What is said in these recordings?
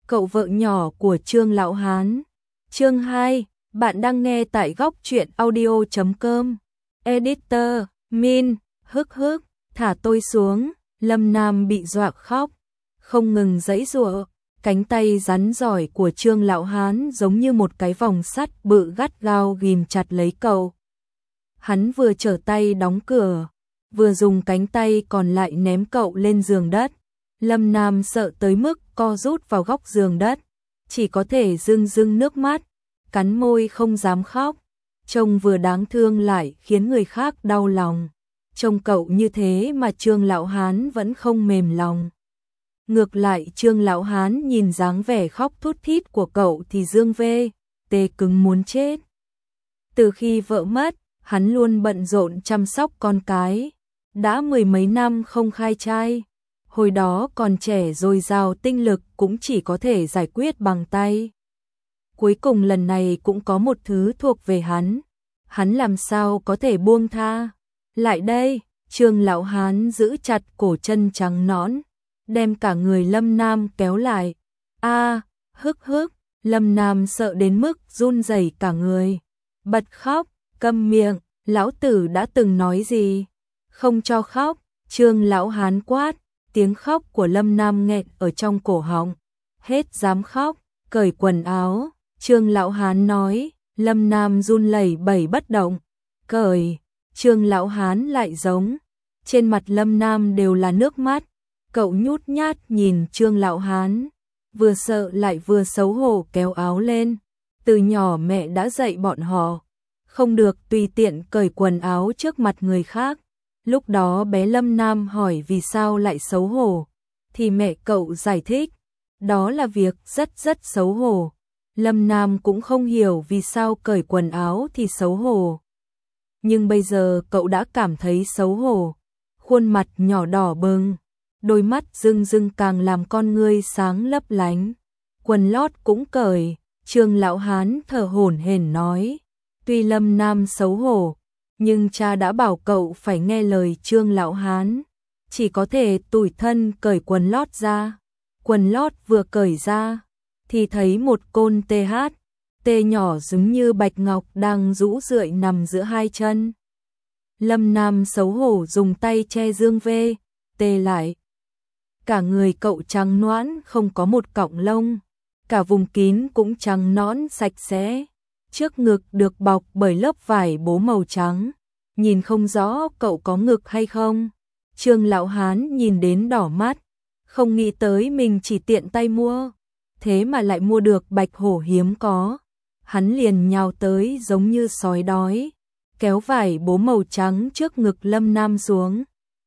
cậu vợ nhỏ của Trương Lão Hán. Chương 2, bạn đang nghe tại góc truyện audio.com. Editor, Min, thả tôi xuống. Lâm Nam bị dọa khóc, không ngừng giãy giụa, cánh tay rắn giỏi của Trương Lão Hán giống như một cái vòng sắt bự gắt gao ghìm chặt lấy cậu. Hắn vừa trở tay đóng cửa, vừa dùng cánh tay còn lại ném cậu lên giường đất. Lâm Nam sợ tới mức co rút vào góc giường đất, chỉ có thể rưng rưng nước mắt, cắn môi không dám khóc. Trông vừa đáng thương lại khiến người khác đau lòng. Trông cậu như thế mà Trương Lão Hán vẫn không mềm lòng. Ngược lại Trương Lão Hán nhìn dáng vẻ khóc thút thít của cậu thì dương vê, tê cứng muốn chết. Từ khi vợ mất, hắn luôn bận rộn chăm sóc con cái. Đã 10 mấy năm không khai trai. Hồi đó còn trẻ dồi dào tinh lực cũng chỉ có thể giải quyết bằng tay. Cuối cùng lần này cũng có một thứ thuộc về hắn. Hắn làm sao có thể buông tha. Lại đây, Trương Lão Hán giữ chặt cổ chân trắng nõn, đem cả người Lâm Nam kéo lại. Lâm Nam sợ đến mức run rẩy cả người. Bật khóc, câm miệng, lão tử đã từng nói gì? Không cho khóc, Trương Lão Hán quát, tiếng khóc của Lâm Nam nghẹn ở trong cổ họng. Hết dám khóc, cởi quần áo, Trương Lão Hán nói. Lâm Nam run lẩy bẩy bất động. Cởi, Trương Lão Hán lại giống. Trên mặt Lâm Nam đều là nước mắt. Cậu nhút nhát nhìn Trương Lão Hán, vừa sợ lại vừa xấu hổ kéo áo lên. Từ nhỏ mẹ đã dạy bọn họ không được tùy tiện cởi quần áo trước mặt người khác. Lúc đó bé Lâm Nam hỏi vì sao lại xấu hổ, thì mẹ cậu giải thích, đó là việc rất xấu hổ. Lâm Nam cũng không hiểu vì sao cởi quần áo thì xấu hổ. Nhưng bây giờ cậu đã cảm thấy xấu hổ. Khuôn mặt nhỏ đỏ bừng, đôi mắt rưng rưng càng làm con ngươi sáng lấp lánh. Quần lót cũng cởi, Trương Lão Hán thở hổn hển nói. Tuy Lâm Nam xấu hổ, nhưng cha đã bảo cậu phải nghe lời Trương Lão Hán. Chỉ có thể tủi thân cởi quần lót ra. Quần lót vừa cởi ra, thì thấy một côn tê nhỏ giống như bạch ngọc đang rũ rượi nằm giữa hai chân. Lâm Nam xấu hổ dùng tay che dương vê, tê lại. Cả người cậu trắng nõn không có một cọng lông, cả vùng kín cũng trắng nõn sạch sẽ. Trước ngực được bọc bởi lớp vải bố màu trắng, nhìn không rõ cậu có ngực hay không. Trương Lão Hán nhìn đến đỏ mắt, không nghĩ tới mình chỉ tiện tay mua, thế mà lại mua được bạch hổ hiếm có. Hắn liền nhào tới giống như sói đói, kéo vải bố màu trắng trước ngực Lâm Nam xuống.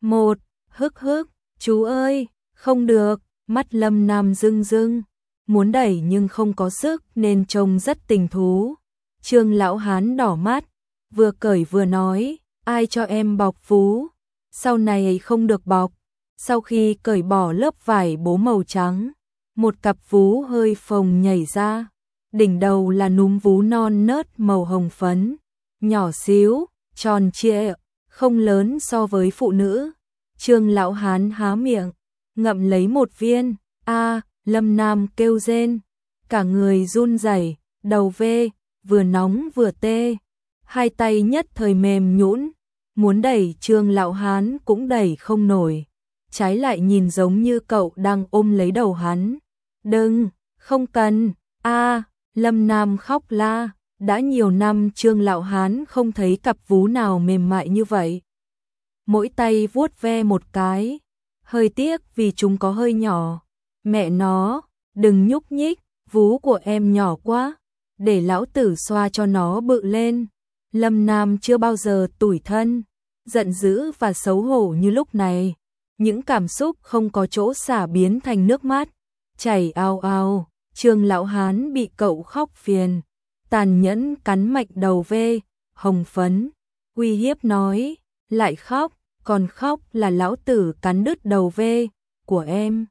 Chú ơi, không được, mắt Lâm Nam rưng rưng, muốn đẩy nhưng không có sức nên trông rất tình thú. Trương Lão Hán đỏ mắt, vừa cởi vừa nói, ai cho em bọc vú, sau này không được bọc. Sau khi cởi bỏ lớp vải bố màu trắng, một cặp vú hơi phồng nhảy ra, đỉnh đầu là núm vú non nớt màu hồng phấn, nhỏ xíu, tròn trịa, không lớn so với phụ nữ. Trương Lão Hán há miệng, ngậm lấy một viên. Lâm Nam kêu rên, cả người run rẩy, đầu vê, vừa nóng vừa tê, hai tay nhất thời mềm nhũn, muốn đẩy Trương Lão Hán cũng đẩy không nổi, trái lại nhìn giống như cậu đang ôm lấy đầu hắn. Đừng, không cần. Lâm Nam khóc la, đã nhiều năm Trương Lão Hán không thấy cặp vú nào mềm mại như vậy. Mỗi tay vuốt ve một cái, hơi tiếc vì chúng có hơi nhỏ. Mẹ nó, đừng nhúc nhích, vú của em nhỏ quá, để lão tử xoa cho nó bự lên. Lâm Nam chưa bao giờ tủi thân, giận dữ và xấu hổ như lúc này. Những cảm xúc không có chỗ xả biến thành nước mắt, chảy ao ao. Trương Lão Hán bị cậu khóc phiền, tàn nhẫn cắn mạnh đầu vê, hồng phấn, uy hiếp nói, lại khóc, còn khóc là lão tử cắn đứt đầu vê của em.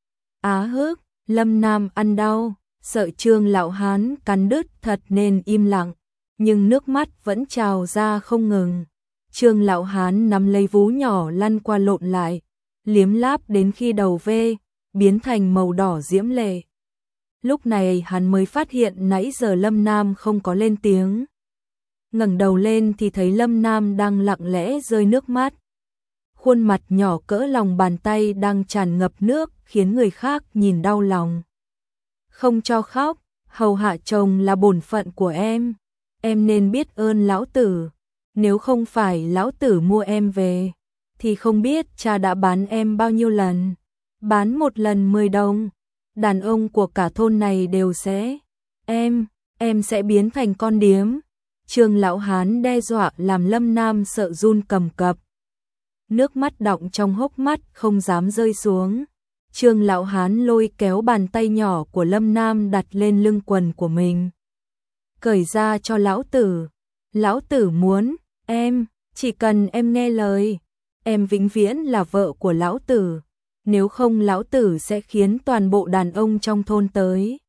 Lâm Nam ăn đau, sợ Trương Lão Hán cắn đứt thật nên im lặng, nhưng nước mắt vẫn trào ra không ngừng. Trương Lão Hán nắm lấy vú nhỏ lăn qua lộn lại, liếm láp đến khi đầu vê biến thành màu đỏ diễm lệ. Lúc này hắn mới phát hiện nãy giờ Lâm Nam không có lên tiếng. Ngẩng đầu lên thì thấy Lâm Nam đang lặng lẽ rơi nước mắt. Khuôn mặt nhỏ cỡ lòng bàn tay đang tràn ngập nước khiến người khác nhìn đau lòng. Không cho khóc, hầu hạ chồng là bổn phận của em nên biết ơn lão tử. Nếu không phải lão tử mua em về, thì không biết cha đã bán em bao nhiêu lần. Bán một lần 10 đồng, đàn ông của cả thôn này đều sẽ. Em sẽ biến thành con điếm. Trương Lão Hán đe dọa làm Lâm Nam sợ run cầm cập. Nước mắt đọng trong hốc mắt không dám rơi xuống. Trương Lão Hán lôi kéo bàn tay nhỏ của Lâm Nam đặt lên lưng quần của mình. Cởi ra cho lão tử. Lão tử muốn, chỉ cần em nghe lời, em vĩnh viễn là vợ của lão tử. Nếu không lão tử sẽ khiến toàn bộ đàn ông trong thôn tới.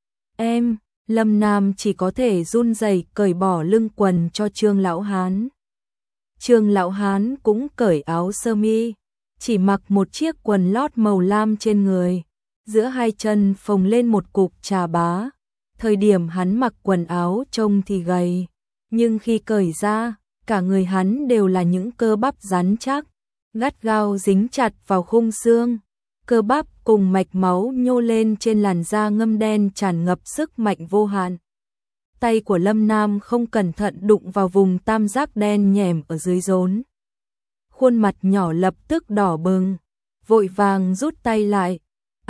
Lâm Nam chỉ có thể run rẩy cởi bỏ lưng quần cho Trương Lão Hán. Trương Lão Hán cũng cởi áo sơ mi, chỉ mặc một chiếc quần lót màu lam trên người, giữa hai chân phồng lên một cục trà bá. Thời điểm hắn mặc quần áo trông thì gầy, nhưng khi cởi ra, cả người hắn đều là những cơ bắp rắn chắc, gắt gao dính chặt vào khung xương. Cơ bắp cùng mạch máu nhô lên trên làn da ngâm đen tràn ngập sức mạnh vô hạn. Tay của Lâm Nam không cẩn thận đụng vào vùng tam giác đen nhẻm ở dưới rốn. Khuôn mặt nhỏ lập tức đỏ bừng, vội vàng rút tay lại.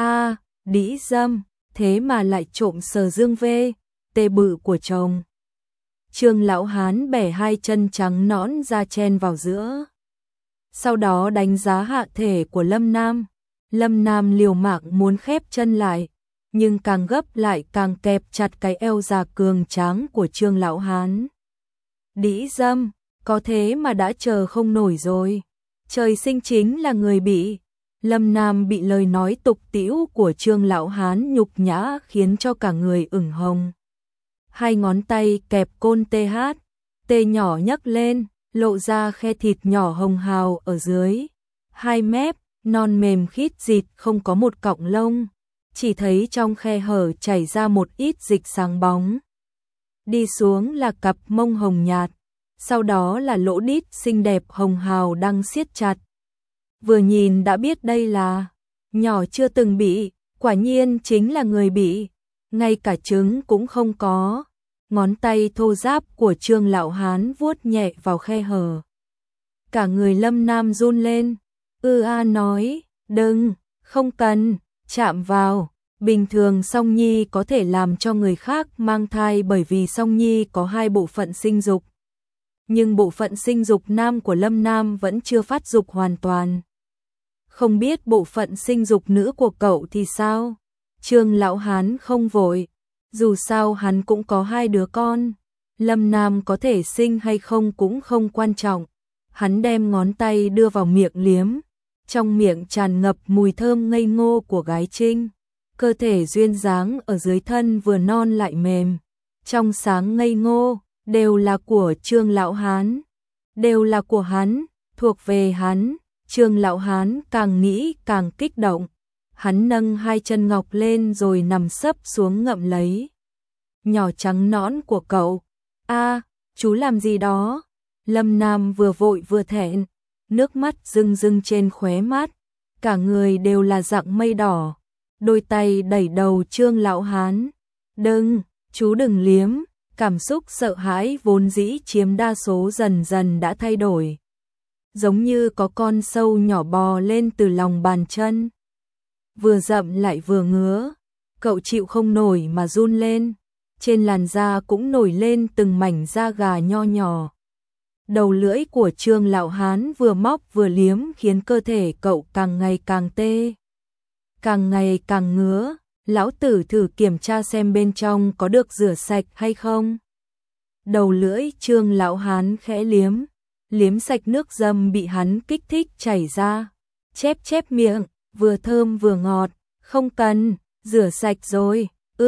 Đĩ dâm, thế mà lại trộm sờ dương tê bự của chồng. Trương Lão Hán bẻ hai chân trắng nõn ra chen vào giữa. Sau đó đánh giá hạ thể của Lâm Nam. Lâm Nam liều mạng muốn khép chân lại, nhưng càng gấp lại càng kẹp chặt cái eo già cường tráng của Trương Lão Hán. Đĩ dâm, có thế mà đã chờ không nổi rồi. Trời sinh chính là người bị. Lâm Nam bị lời nói tục tĩu của Trương Lão Hán nhục nhã khiến cho cả người ửng hồng. Hai ngón tay kẹp côn tê nhỏ nhấc lên, lộ ra khe thịt nhỏ hồng hào ở dưới. Hai mép non mềm khít dịt không có một cọng lông, chỉ thấy trong khe hở chảy ra một ít dịch sáng bóng. Đi xuống là cặp mông hồng nhạt, sau đó là lỗ đít xinh đẹp hồng hào đang siết chặt. Vừa nhìn đã biết đây là nhỏ chưa từng bị, quả nhiên chính là người bị, ngay cả trứng cũng không có. Ngón tay thô ráp của Trương Lão Hán vuốt nhẹ vào khe hở. Cả người Lâm Nam run lên. Nói, đừng, không cần, chạm vào. Bình thường song nhi có thể làm cho người khác mang thai bởi vì song nhi có hai bộ phận sinh dục. Nhưng bộ phận sinh dục nam của Lâm Nam vẫn chưa phát dục hoàn toàn. Không biết bộ phận sinh dục nữ của cậu thì sao? Trương Lão Hán không vội. Dù sao hắn cũng có hai đứa con. Lâm Nam có thể sinh hay không cũng không quan trọng. Hắn đem ngón tay đưa vào miệng liếm. Trong miệng tràn ngập mùi thơm ngây ngô của gái trinh. Cơ thể duyên dáng ở dưới thân vừa non lại mềm. Trong sáng ngây ngô, đều là của Trương Lão Hán. Đều là của hắn, thuộc về hắn. Trương Lão Hán càng nghĩ càng kích động. Hắn nâng hai chân ngọc lên rồi nằm sấp xuống ngậm lấy. Nhỏ trắng nõn của cậu. Chú làm gì đó? Lâm Nam vừa vội vừa thẹn. Nước mắt rưng rưng trên khóe mắt. Cả người đều là dạng mây đỏ. Đôi tay đẩy đầu Trương Lão Hán. Đừng, chú đừng liếm. Cảm xúc sợ hãi vốn dĩ chiếm đa số dần dần đã thay đổi. Giống như có con sâu nhỏ bò lên từ lòng bàn chân. Vừa rậm lại vừa ngứa. Cậu chịu không nổi mà run lên. Trên làn da cũng nổi lên từng mảnh da gà nho nhỏ. Đầu lưỡi của Trương Lão Hán vừa móc vừa liếm khiến cơ thể cậu càng ngày càng tê. Càng ngày càng ngứa. Lão tử thử kiểm tra xem bên trong có được rửa sạch hay không. Đầu lưỡi Trương Lão Hán khẽ liếm. Liếm sạch nước dâm bị hắn kích thích chảy ra. Chép miệng, vừa thơm vừa ngọt. Không cần, rửa sạch rồi.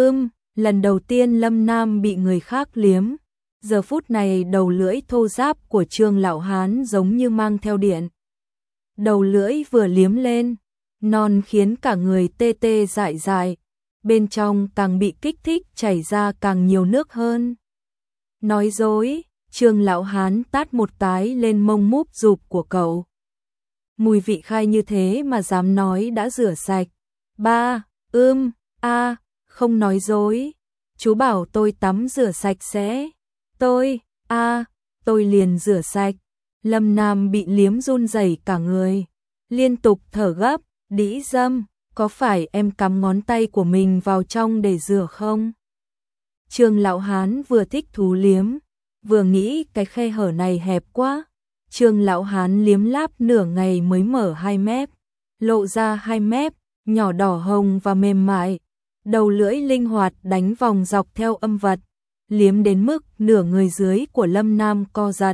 Lần đầu tiên Lâm Nam bị người khác liếm. Giờ phút này đầu lưỡi thô ráp của Trương Lão Hán giống như mang theo điện. Đầu lưỡi vừa liếm lên, non khiến cả người tê tê dại dại. bên trong càng bị kích thích chảy ra càng nhiều nước hơn. Nói dối, Trương lão hán tát một cái lên mông múp rụp của cậu. Mùi vị khai như thế mà dám nói đã rửa sạch. Ba, không nói dối. Chú bảo tôi tắm rửa sạch sẽ. Tôi liền rửa sạch. Lâm Nam bị liếm run rẩy cả người, liên tục thở gấp. Đĩ dâm, có phải em cắm ngón tay của mình vào trong để rửa không? Trương lão hán vừa thích thú liếm, vừa nghĩ cái khe hở này hẹp quá. Trương lão hán liếm láp nửa ngày mới mở hai mép, lộ ra hai mép, nhỏ đỏ hồng và mềm mại. Đầu lưỡi linh hoạt đánh vòng dọc theo âm vật, liếm đến mức nửa người dưới của Lâm Nam co giật.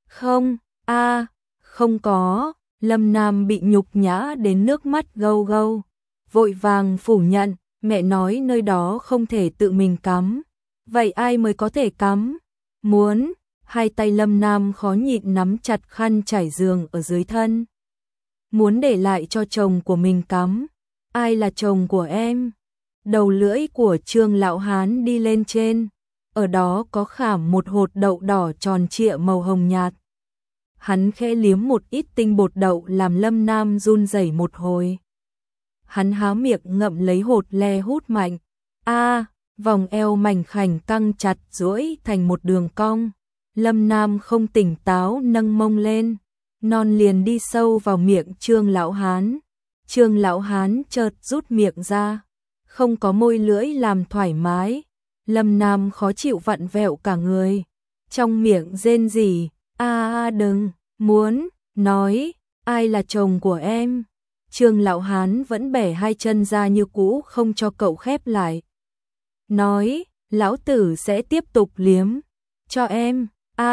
Không có, Lâm Nam bị nhục nhã đến nước mắt gâu gâu, vội vàng phủ nhận, mẹ nói nơi đó không thể tự mình cắm. Vậy ai mới có thể cắm? Muốn, hai tay Lâm Nam khó nhịn nắm chặt khăn trải giường ở dưới thân. Muốn để lại cho chồng của mình cắm. Ai là chồng của em? Đầu lưỡi của Trương lão hán đi lên trên, ở đó có khảm một hột đậu đỏ tròn trịa màu hồng nhạt. Hắn khẽ liếm một ít tinh bột đậu làm Lâm Nam run rẩy một hồi. Hắn há miệng ngậm lấy hột le hút mạnh. Vòng eo mảnh khảnh căng chặt duỗi thành một đường cong. Lâm Nam không tỉnh táo nâng mông lên, non liền đi sâu vào miệng Trương lão hán. Trương lão hán chợt rút miệng ra, không có môi lưỡi làm thoải mái. Lâm Nam khó chịu vặn vẹo cả người, trong miệng rên rỉ. Đừng, muốn, nói, ai là chồng của em? Trương lão hán vẫn bẻ hai chân ra như cũ không cho cậu khép lại. Nói, lão tử sẽ tiếp tục liếm cho em.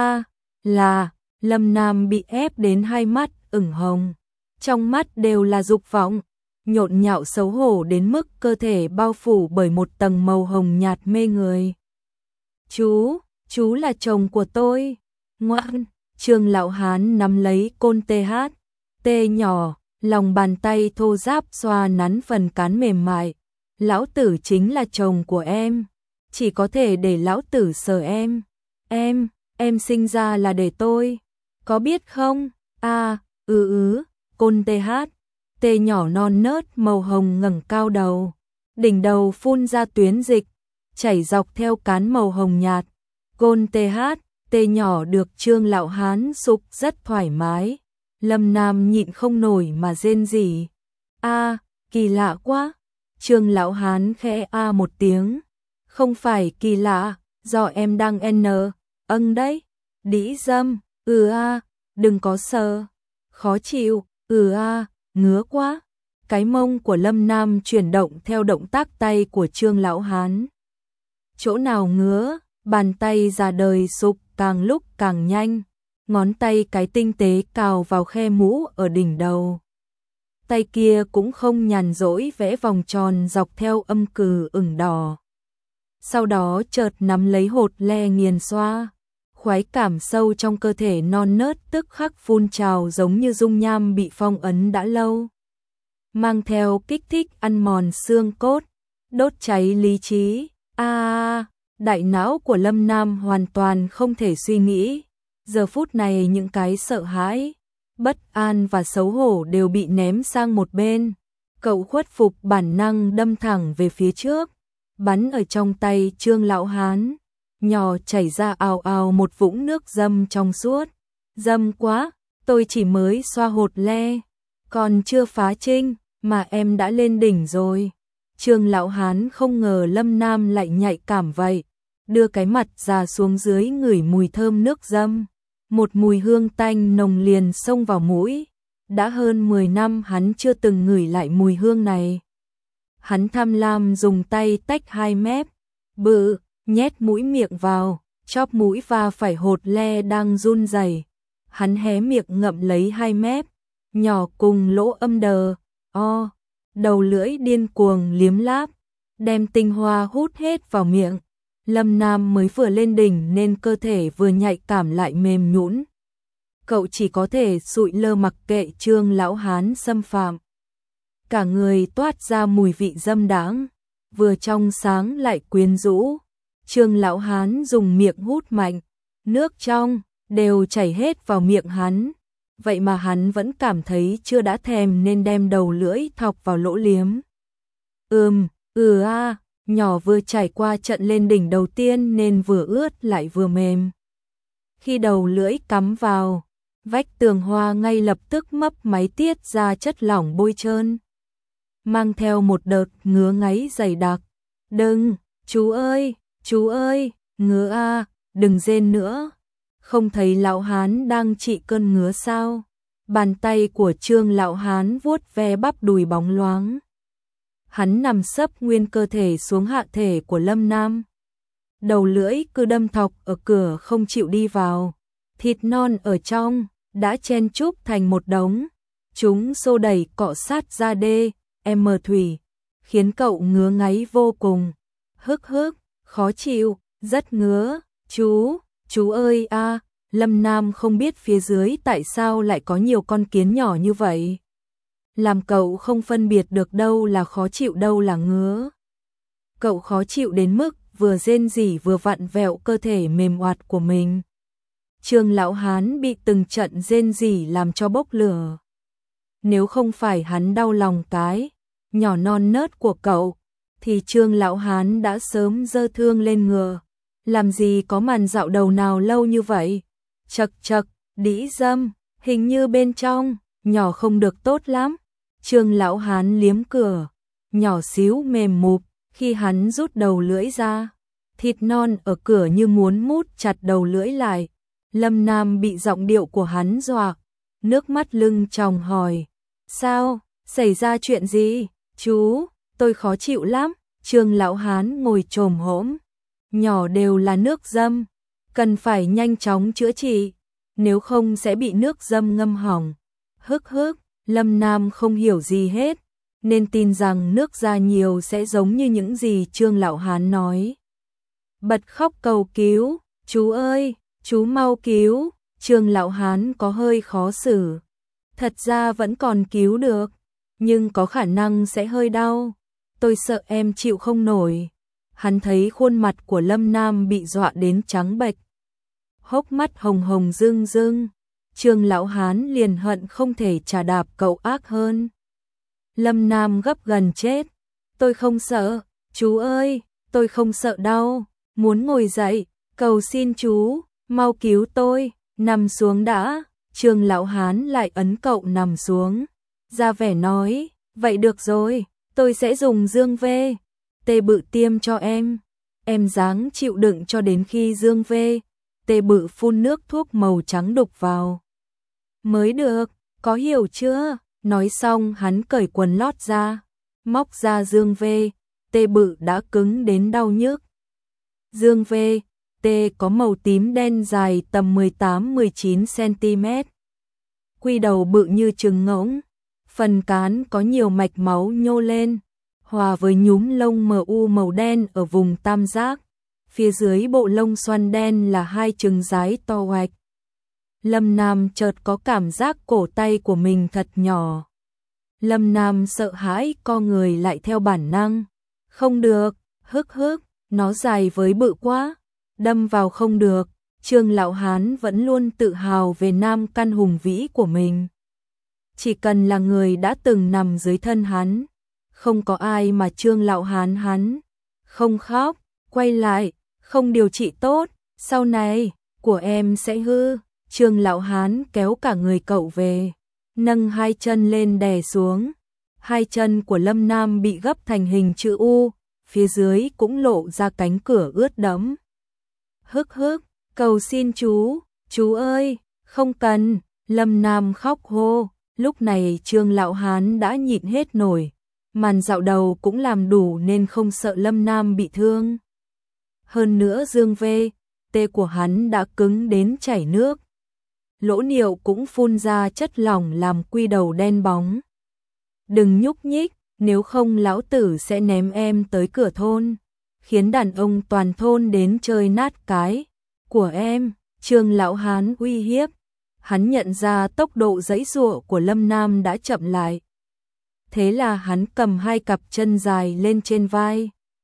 Lâm Nam bị ép đến hai mắt ửng hồng, trong mắt đều là dục vọng, nhộn nhạo xấu hổ đến mức cơ thể bao phủ bởi một tầng màu hồng nhạt mê người. Chú là chồng của tôi. Ngoan. Trương lão hán nắm lấy côn tê nhỏ, lòng bàn tay thô ráp xoa nắn phần cán mềm mại. Lão tử chính là chồng của em, chỉ có thể để lão tử sờ em. Em sinh ra là để tôi, có biết không? Côn tê nhỏ non nớt màu hồng ngẩng cao đầu, đỉnh đầu phun ra tuyến dịch, chảy dọc theo cán màu hồng nhạt. Côn tê nhỏ được Trương lão hán sục rất thoải mái. Lâm Nam nhịn không nổi mà rên rỉ. Kỳ lạ quá. Trương lão hán khẽ một tiếng. Không phải kỳ lạ, do em đang đấy. Đĩ dâm, đừng có sờ. Khó chịu, ngứa quá. Cái mông của Lâm Nam chuyển động theo động tác tay của Trương lão hán. Chỗ nào ngứa, bàn tay già đời sục càng lúc càng nhanh, ngón tay cái tinh tế cào vào khe mũ ở đỉnh đầu. Tay kia cũng không nhàn rỗi vẽ vòng tròn dọc theo âm cừ ửng đỏ. Sau đó chợt nắm lấy hột le nghiền xoa, khoái cảm sâu trong cơ thể non nớt tức khắc phun trào giống như dung nham bị phong ấn đã lâu. Mang theo kích thích ăn mòn xương cốt, đốt cháy lý trí. Đại não của Lâm Nam hoàn toàn không thể suy nghĩ. Giờ phút này những cái sợ hãi, bất an và xấu hổ đều bị ném sang một bên. Cậu khuất phục bản năng đâm thẳng về phía trước, bắn ở trong tay Trương lão hán. Nhỏ chảy ra ào ào một vũng nước dâm trong suốt. Dâm quá, tôi chỉ mới xoa hột le, còn chưa phá trinh mà em đã lên đỉnh rồi. Trương lão hán không ngờ Lâm Nam lại nhạy cảm vậy, đưa cái mặt ra xuống dưới ngửi mùi thơm nước dâm. Một mùi hương tanh nồng liền xông vào mũi. Đã hơn 10 năm hắn chưa từng ngửi lại mùi hương này. Hắn tham lam dùng tay tách hai mép bự, nhét mũi miệng vào, chóp mũi và phải hột le đang run rẩy. Hắn hé miệng ngậm lấy hai mép nhỏ cùng lỗ âm đầu lưỡi điên cuồng liếm láp, đem tinh hoa hút hết vào miệng. Lâm Nam mới vừa lên đỉnh nên cơ thể vừa nhạy cảm lại mềm nhũn. Cậu chỉ có thể sụi lơ mặc kệ Trương lão hán xâm phạm. Cả người toát ra mùi vị dâm đãng. vừa trong sáng lại quyến rũ. Trương lão hán dùng miệng hút mạnh, nước trong đều chảy hết vào miệng hắn. Vậy mà hắn vẫn cảm thấy chưa đã thèm nên đem đầu lưỡi thọc vào lỗ liếm. Nhỏ vừa trải qua trận lên đỉnh đầu tiên nên vừa ướt lại vừa mềm. Khi đầu lưỡi cắm vào, vách tường hoa ngay lập tức mấp máy tiết ra chất lỏng bôi trơn, mang theo một đợt ngứa ngáy dày đặc. Đừng, chú ơi, ngứa a, đừng rên nữa. Không thấy lão hán đang trị cơn ngứa sao? Bàn tay của Trương lão hán vuốt ve bắp đùi bóng loáng. Hắn nằm sấp nguyên cơ thể xuống hạ thể của Lâm Nam. Đầu lưỡi cứ đâm thọc ở cửa không chịu đi vào. Thịt non ở trong đã chen chúc thành một đống. Chúng xô đẩy cọ sát ra đê, thủy, khiến cậu ngứa ngáy vô cùng. Hức, khó chịu, rất ngứa. Chú ơi a. Lâm Nam không biết phía dưới tại sao lại có nhiều con kiến nhỏ như vậy. Làm cậu không phân biệt được đâu là khó chịu đâu là ngứa. Cậu khó chịu đến mức vừa rên rỉ vừa vặn vẹo cơ thể mềm oạt của mình. Trương lão hán bị từng trận rên rỉ làm cho bốc lửa. Nếu không phải hắn đau lòng cái nhỏ non nớt của cậu, thì Trương lão hán đã sớm giơ thương lên ngựa. Làm gì có màn dạo đầu nào lâu như vậy? Chật, đĩ dâm, hình như bên trong nhỏ không được tốt lắm. Trương lão hán liếm cửa, nhỏ xíu mềm mụp. Khi hắn rút đầu lưỡi ra, thịt non ở cửa như muốn mút chặt đầu lưỡi lại. Lâm Nam bị giọng điệu của hắn dọa, nước mắt lưng tròng hỏi. Sao? Xảy ra chuyện gì? Chú, tôi khó chịu lắm. Trương lão hán ngồi chồm hổm. Nhỏ đều là nước dâm, cần phải nhanh chóng chữa trị, nếu không sẽ bị nước dâm ngâm hỏng. Hức, Lâm Nam không hiểu gì hết, nên tin rằng nước ra nhiều sẽ giống như những gì Trương lão hán nói. Bật khóc cầu cứu, chú ơi, chú mau cứu. Trương lão hán có hơi khó xử. Thật ra vẫn còn cứu được, nhưng có khả năng sẽ hơi đau. Tôi sợ em chịu không nổi. Hắn thấy khuôn mặt của Lâm Nam bị dọa đến trắng bệch, hốc mắt hồng hồng rưng rưng. Trương lão hán liền hận không thể chà đạp cậu ác hơn. Lâm Nam gấp gần chết. Tôi không sợ, chú ơi, tôi không sợ đau. Muốn ngồi dậy, cầu xin chú, mau cứu tôi, nằm xuống đã. Trương lão hán lại ấn cậu nằm xuống, ra vẻ nói, vậy được rồi, tôi sẽ dùng dương vê tê bự tiêm cho em. Em ráng chịu đựng cho đến khi dương vê tê bự phun nước thuốc màu trắng đục vào mới được, có hiểu chưa? Nói xong hắn cởi quần lót ra, móc ra dương vê tê bự đã cứng đến đau nhức. Dương vê tê có màu tím đen dài tầm 18-19 cm. Quy đầu bự như trứng ngỗng, phần cán có nhiều mạch máu nhô lên, hòa với nhúm lông màu đen ở vùng tam giác. Phía dưới bộ lông xoăn đen là hai trứng dái to hoạch. Lâm Nam chợt có cảm giác cổ tay của mình thật nhỏ. Lâm Nam sợ hãi co người lại theo bản năng. Không được, hức, nó dài với bự quá, đâm vào không được. Trương lão hán vẫn luôn tự hào về nam căn hùng vĩ của mình. Chỉ cần là người đã từng nằm dưới thân hắn, không có ai mà Trương lão hán hắn không khóc, quay lại, không điều trị tốt, sau này của em sẽ hư. Trương lão hán kéo cả người cậu về, nâng hai chân lên đè xuống. Hai chân của Lâm Nam bị gấp thành hình chữ U, phía dưới cũng lộ ra cánh cửa ướt đẫm. Hức, cầu xin chú ơi, không cần. Lâm Nam khóc hô. Lúc này Trương lão hán đã nhịn hết nổi, màn dạo đầu cũng làm đủ nên không sợ Lâm Nam bị thương. Hơn nữa dương vê tê của hắn đã cứng đến chảy nước, lỗ niệu cũng phun ra chất lỏng làm quy đầu đen bóng. Đừng nhúc nhích, nếu không lão tử sẽ ném em tới cửa thôn, khiến đàn ông toàn thôn đến chơi nát cái của em. Trương lão hán uy hiếp. Hắn nhận ra tốc độ giãy giụa của Lâm Nam đã chậm lại. Thế là hắn cầm hai cặp chân dài lên trên vai,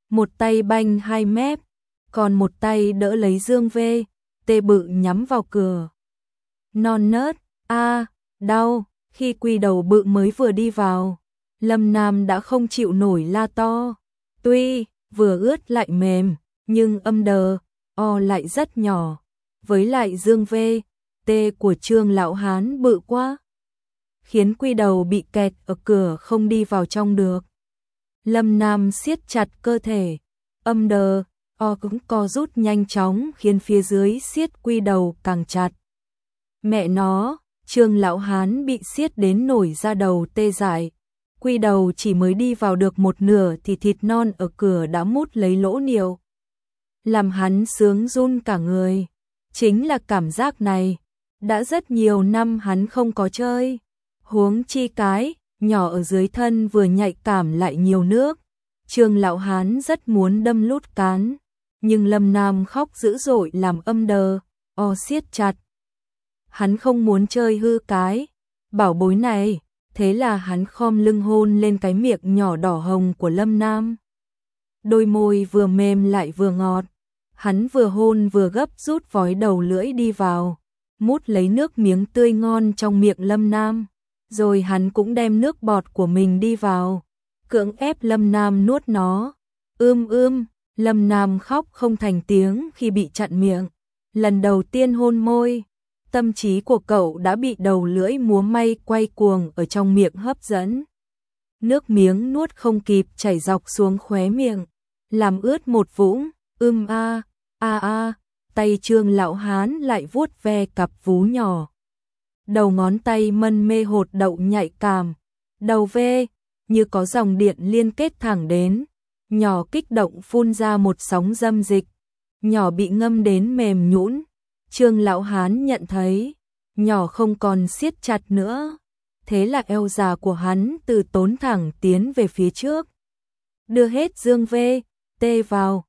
một tay banh hai mép, còn một tay đỡ lấy Dương V, tê bự nhắm vào cửa. Non nớt, đau, khi quy đầu bự mới vừa đi vào, Lâm Nam đã không chịu nổi la to. Tuy vừa ướt lại mềm, nhưng âm đờ, lại rất nhỏ. Với lại Dương V, tê của Trương lão hán bự quá, khiến quy đầu bị kẹt ở cửa không đi vào trong được. Lâm Nam siết chặt cơ thể, âm đờ, cũng co rút nhanh chóng khiến phía dưới siết quy đầu càng chặt. Mẹ nó, Trương lão hán bị siết đến nổi da đầu tê dại. Quy đầu chỉ mới đi vào được một nửa thì thịt non ở cửa đã mút lấy lỗ niệu, làm hắn sướng run cả người. Chính là cảm giác này, đã rất nhiều năm hắn không có chơi. Huống chi cái, nhỏ ở dưới thân vừa nhạy cảm lại nhiều nước. Trương lão hán rất muốn đâm lút cán, nhưng Lâm Nam khóc dữ dội làm âm đờ, siết chặt. Hắn không muốn chơi hư cái bảo bối này, thế là hắn khom lưng hôn lên cái miệng nhỏ đỏ hồng của Lâm Nam. Đôi môi vừa mềm lại vừa ngọt, hắn vừa hôn vừa gấp rút vói đầu lưỡi đi vào, mút lấy nước miếng tươi ngon trong miệng Lâm Nam, rồi hắn cũng đem nước bọt của mình đi vào, cưỡng ép Lâm Nam nuốt nó. Lâm Nam khóc không thành tiếng khi bị chặn miệng, lần đầu tiên hôn môi. Tâm trí của cậu đã bị đầu lưỡi múa may quay cuồng ở trong miệng hấp dẫn. Nước miếng nuốt không kịp chảy dọc xuống khóe miệng, làm ướt một vũng. Tay Trương lão hán lại vuốt ve cặp vú nhỏ. Đầu ngón tay mân mê hột đậu nhạy cảm, đầu ve như có dòng điện liên kết thẳng đến. Nhỏ kích động phun ra một sóng dâm dịch, nhỏ bị ngâm đến mềm nhũn. Trương lão hán nhận thấy, nhỏ không còn siết chặt nữa, thế là eo già của hắn từ tốn thẳng tiến về phía trước. Đưa hết Dương V, tê vào.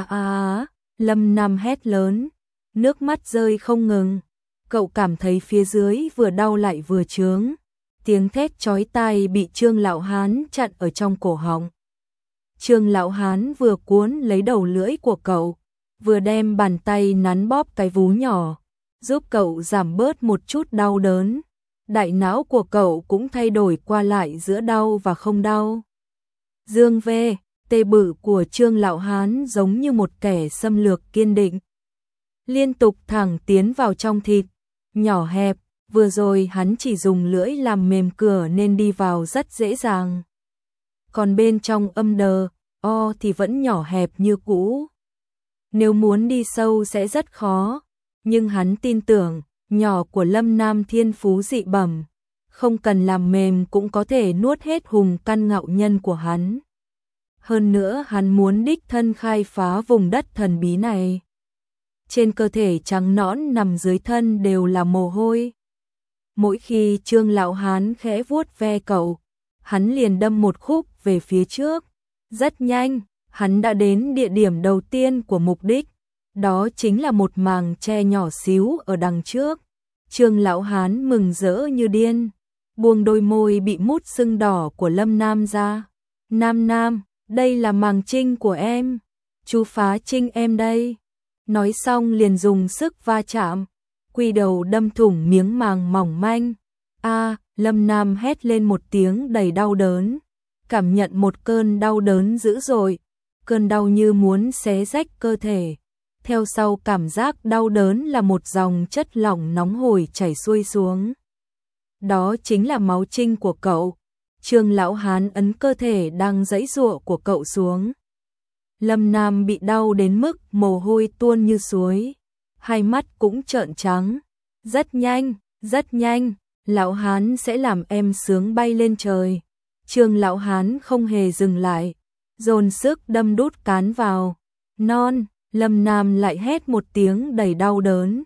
Lâm Nam hét lớn, nước mắt rơi không ngừng. Cậu cảm thấy phía dưới vừa đau lại vừa chướng. Tiếng thét chói tai bị Trương lão hán chặn ở trong cổ họng. Trương lão hán vừa cuốn lấy đầu lưỡi của cậu, vừa đem bàn tay nắn bóp cái vú nhỏ, giúp cậu giảm bớt một chút đau đớn. Đại não của cậu cũng thay đổi qua lại giữa đau và không đau. Dương V, tê bự của Trương lão hán giống như một kẻ xâm lược kiên định, liên tục thẳng tiến vào trong thịt, nhỏ hẹp, vừa rồi hắn chỉ dùng lưỡi làm mềm cửa nên đi vào rất dễ dàng. Còn bên trong âm đờ, thì vẫn nhỏ hẹp như cũ. Nếu muốn đi sâu sẽ rất khó, nhưng hắn tin tưởng, nhỏ của Lâm Nam thiên phú dị bẩm, không cần làm mềm cũng có thể nuốt hết hùng căn ngạo nhân của hắn. Hơn nữa hắn muốn đích thân khai phá vùng đất thần bí này. Trên cơ thể trắng nõn nằm dưới thân đều là mồ hôi. Mỗi khi Trương lão hán khẽ vuốt ve cậu, hắn liền đâm một khúc về phía trước. Rất nhanh, hắn đã đến địa điểm đầu tiên của mục đích, đó chính là một màng tre nhỏ xíu ở đằng trước. Trương lão hán mừng rỡ như điên, buông đôi môi bị mút sưng đỏ của Lâm Nam ra. Nam, đây là màng trinh của em, chú phá trinh em đây. Nói xong liền dùng sức va chạm, quy đầu đâm thủng miếng màng mỏng manh. Lâm Nam hét lên một tiếng đầy đau đớn, cảm nhận một cơn đau đớn dữ dội, cơn đau như muốn xé rách cơ thể. Theo sau cảm giác đau đớn là một dòng chất lỏng nóng hổi chảy xuôi xuống. Đó chính là máu trinh của cậu. Trương lão hán ấn cơ thể đang giãy giụa của cậu xuống. Lâm Nam bị đau đến mức mồ hôi tuôn như suối, hai mắt cũng trợn trắng. Rất nhanh, lão hán sẽ làm em sướng bay lên trời. Trương lão hán không hề dừng lại, dồn sức đâm đút cán vào. Non, Lâm Nam lại hét một tiếng đầy đau đớn.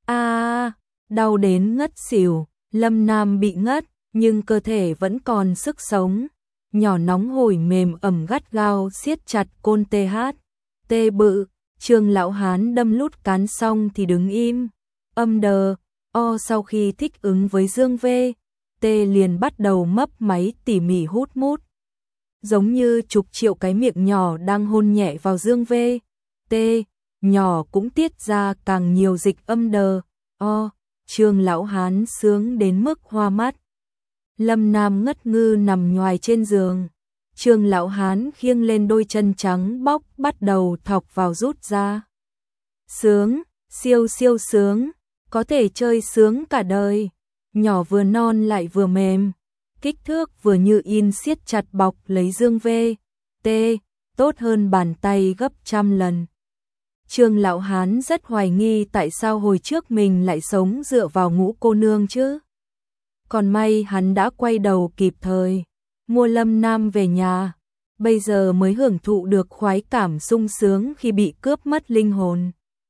Đau đến ngất xỉu. Lâm Nam bị ngất, nhưng cơ thể vẫn còn sức sống. Nhỏ nóng hổi mềm ẩm gắt gao siết chặt côn tê bự. Trương lão hán đâm lút cán xong thì đứng im. Âm đờ, sau khi thích ứng với Dương V, tê liền bắt đầu mấp máy tỉ mỉ hút mút. giống như chục triệu cái miệng nhỏ đang hôn nhẹ vào Dương V.T. Nhỏ cũng tiết ra càng nhiều dịch âm đờ. Trương lão hán sướng đến mức hoa mắt. Lâm Nam ngất ngư nằm nhoài trên giường. Trương lão hán khiêng lên đôi chân trắng bóc, bắt đầu thọc vào rút ra. Sướng, siêu siêu sướng, có thể chơi sướng cả đời. Nhỏ vừa non lại vừa mềm, kích thước vừa như in siết chặt bọc lấy Dương V.T. tốt hơn bàn tay gấp trăm lần. Trương lão hán rất hoài nghi tại sao hồi trước mình lại sống dựa vào Ngũ cô nương chứ. Còn may hắn đã quay đầu kịp thời, mua Lâm Nam về nhà, bây giờ mới hưởng thụ được khoái cảm sung sướng khi bị cướp mất linh hồn.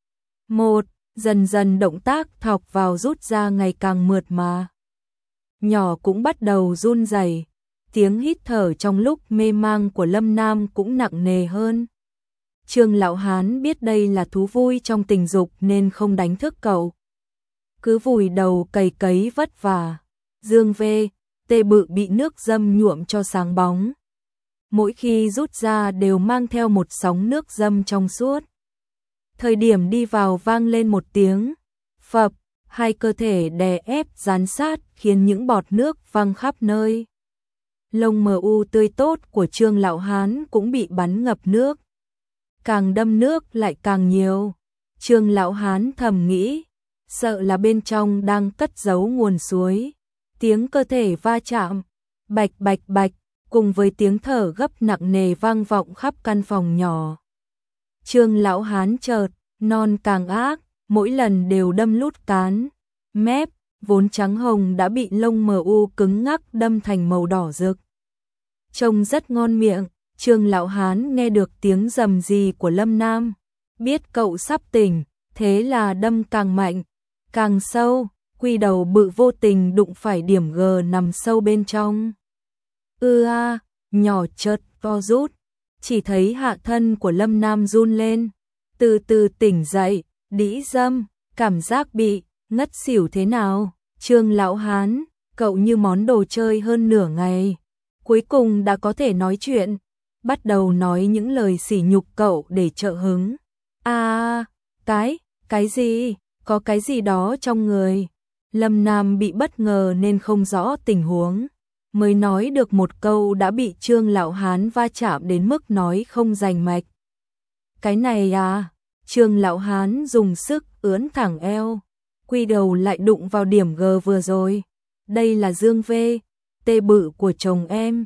Dần dần động tác thọc vào rút ra ngày càng mượt mà. Nhỏ cũng bắt đầu run rẩy, tiếng hít thở trong lúc mê mang của Lâm Nam cũng nặng nề hơn. Trương lão hán biết đây là thú vui trong tình dục nên không đánh thức cậu. Cứ vùi đầu cày cấy vất vả. Dương V.T. bự bị nước dâm nhuộm cho sáng bóng. Mỗi khi rút ra đều mang theo một sóng nước dâm trong suốt. Thời điểm đi vào vang lên một tiếng phập, hai cơ thể đè ép dán sát khiến những bọt nước văng khắp nơi. Lông mờ u tươi tốt của Trương lão hán cũng bị bắn ngập nước. Càng đâm nước lại càng nhiều. Trương lão hán thầm nghĩ, sợ là bên trong đang cất giấu nguồn suối. Tiếng cơ thể va chạm, bạch bạch bạch, cùng với tiếng thở gấp nặng nề vang vọng khắp căn phòng nhỏ. Trương lão hán chợt, non càng ác, mỗi lần đều đâm lút cán. Mép, vốn trắng hồng đã bị lông mờ u cứng ngắc đâm thành màu đỏ rực. Trông rất ngon miệng, Trương lão hán nghe được tiếng rầm rì của Lâm Nam. Biết cậu sắp tỉnh, thế là đâm càng mạnh, càng sâu. Quy đầu bự vô tình đụng phải điểm G nằm sâu bên trong. Nhỏ chợt co rút, chỉ thấy hạ thân của Lâm Nam run lên, từ từ tỉnh dậy, đĩ dâm, cảm giác bị ngất xỉu thế nào? Trương lão hán, cậu như món đồ chơi hơn nửa ngày, cuối cùng đã có thể nói chuyện, bắt đầu nói những lời sỉ nhục cậu để trợ hứng. Cái gì? Có cái gì đó trong người. Lâm Nam bị bất ngờ nên không rõ tình huống, mới nói được một câu đã bị Trương lão hán va chạm đến mức nói không rành mạch. Cái này à? Trương lão hán dùng sức ưỡn thẳng eo, quy đầu lại đụng vào điểm G vừa rồi. Đây là Dương V.T. bự của chồng em.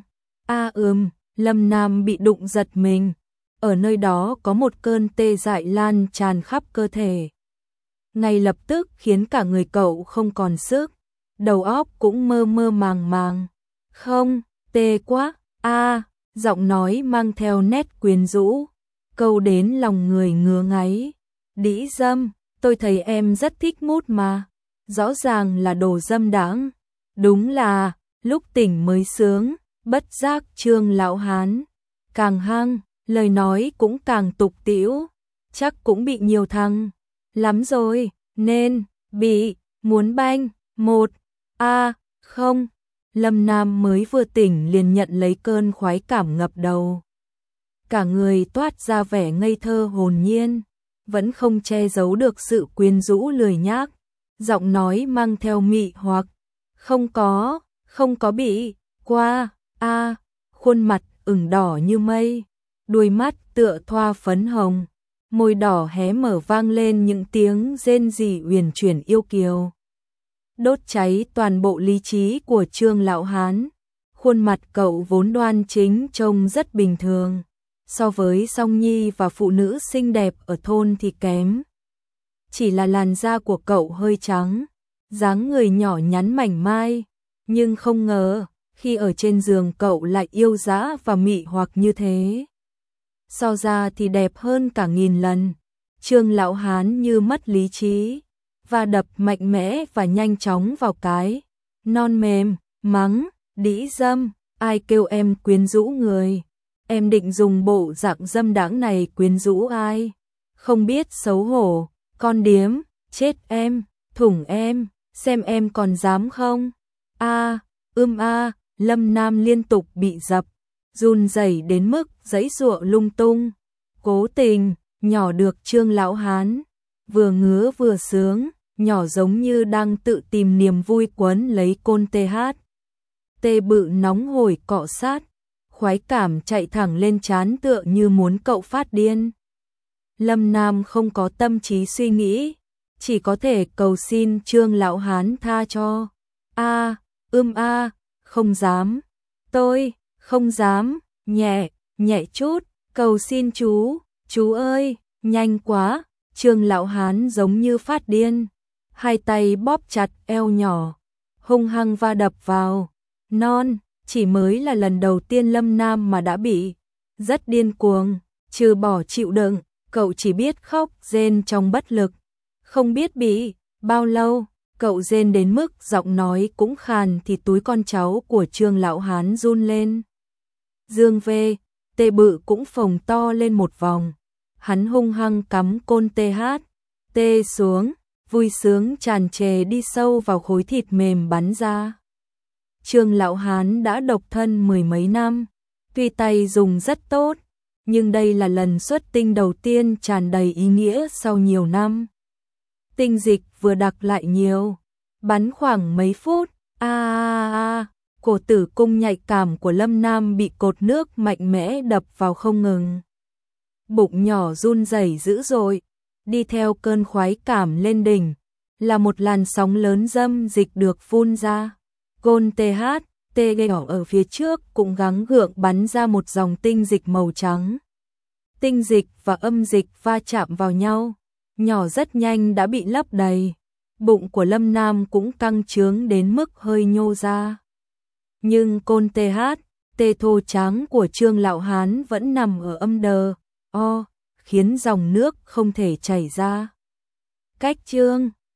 Lâm Nam bị đụng giật mình, ở nơi đó có một cơn tê dại lan tràn khắp cơ thể. Ngay lập tức khiến cả người cậu không còn sức, đầu óc cũng mơ mơ màng màng. Không, tê quá, giọng nói mang theo nét quyến rũ, câu đến lòng người ngứa ngáy. Đĩ dâm, tôi thấy em rất thích mút mà, rõ ràng là đồ dâm đãng. Đúng là, lúc tỉnh mới sướng, bất giác Trương lão hán càng hăng, lời nói cũng càng tục tĩu, chắc cũng bị nhiều thằng lắm rồi, nên bị muốn banh. Không, Lâm Nam mới vừa tỉnh liền nhận lấy cơn khoái cảm ngập đầu. Cả người toát ra vẻ ngây thơ hồn nhiên, vẫn không che giấu được sự quyến rũ lười nhác, giọng nói mang theo mị hoặc. Không có bị qua. Khuôn mặt ửng đỏ như mây, đuôi mắt tựa thoa phấn hồng, môi đỏ hé mở vang lên những tiếng rên rỉ uyển chuyển yêu kiều. Đốt cháy toàn bộ lý trí của Trương lão hán. Khuôn mặt cậu vốn đoan chính trông rất bình thường, so với Song Nhi và phụ nữ xinh đẹp ở thôn thì kém. Chỉ là làn da của cậu hơi trắng, dáng người nhỏ nhắn mảnh mai, nhưng không ngờ khi ở trên giường cậu lại yêu dã và mị hoặc như thế. So ra thì đẹp hơn cả nghìn lần. Trương lão hán như mất lý trí, và đập mạnh mẽ và nhanh chóng vào cái non mềm, mắng, đĩ dâm, ai kêu em quyến rũ người? Em định dùng bộ dạng dâm đãng này quyến rũ ai? Không biết xấu hổ, con điếm, chết em, thủng em, xem em còn dám không? Lâm Nam liên tục bị dập, run rẩy đến mức giãy giụa lung tung, cố tình nhỏ được Trương lão hán, vừa ngứa vừa sướng, nhỏ giống như đang tự tìm niềm vui quấn lấy côn TH. Tê bự nóng hổi cọ sát, khoái cảm chạy thẳng lên trán tựa như muốn cậu phát điên. Lâm Nam không có tâm trí suy nghĩ, chỉ có thể cầu xin Trương lão hán tha cho. Không dám, tôi không dám, nhẹ chút, cầu xin chú ơi, nhanh quá. Trương lão hán giống như phát điên, hai tay bóp chặt eo nhỏ, hung hăng va đập vào non. Chỉ mới là lần đầu tiên Lâm Nam mà đã bị rất điên cuồng, trừ bỏ chịu đựng, cậu chỉ biết khóc rên trong bất lực. Không biết bị bao lâu, cậu rên đến mức giọng nói cũng khàn thì túi con cháu của Trương lão hán run lên. Dương về, tê bự cũng phồng to lên một vòng. Hắn hung hăng cắm côn tê xuống, vui sướng tràn trề đi sâu vào khối thịt mềm bắn ra. Trương lão hán đã độc thân mười mấy năm, tuy tay dùng rất tốt, nhưng đây là lần xuất tinh đầu tiên tràn đầy ý nghĩa sau nhiều năm. Tinh dịch vừa đặc lại nhiều, bắn khoảng mấy phút, cổ tử cung nhạy cảm của Lâm Nam bị cột nước mạnh mẽ đập vào không ngừng. Bụng nhỏ run rẩy dữ dội, đi theo cơn khoái cảm lên đỉnh, là một làn sóng lớn dâm dịch được phun ra. Côn tê nhỏ ở phía trước cũng gắng gượng bắn ra một dòng tinh dịch màu trắng. Tinh dịch và âm dịch va chạm vào nhau, nhỏ rất nhanh đã bị lấp đầy. Bụng của Lâm Nam cũng căng trướng đến mức hơi nhô ra. Nhưng côn tê thô trắng của Trương lão hán vẫn nằm ở âm khiến dòng nước không thể chảy ra. Cách Trương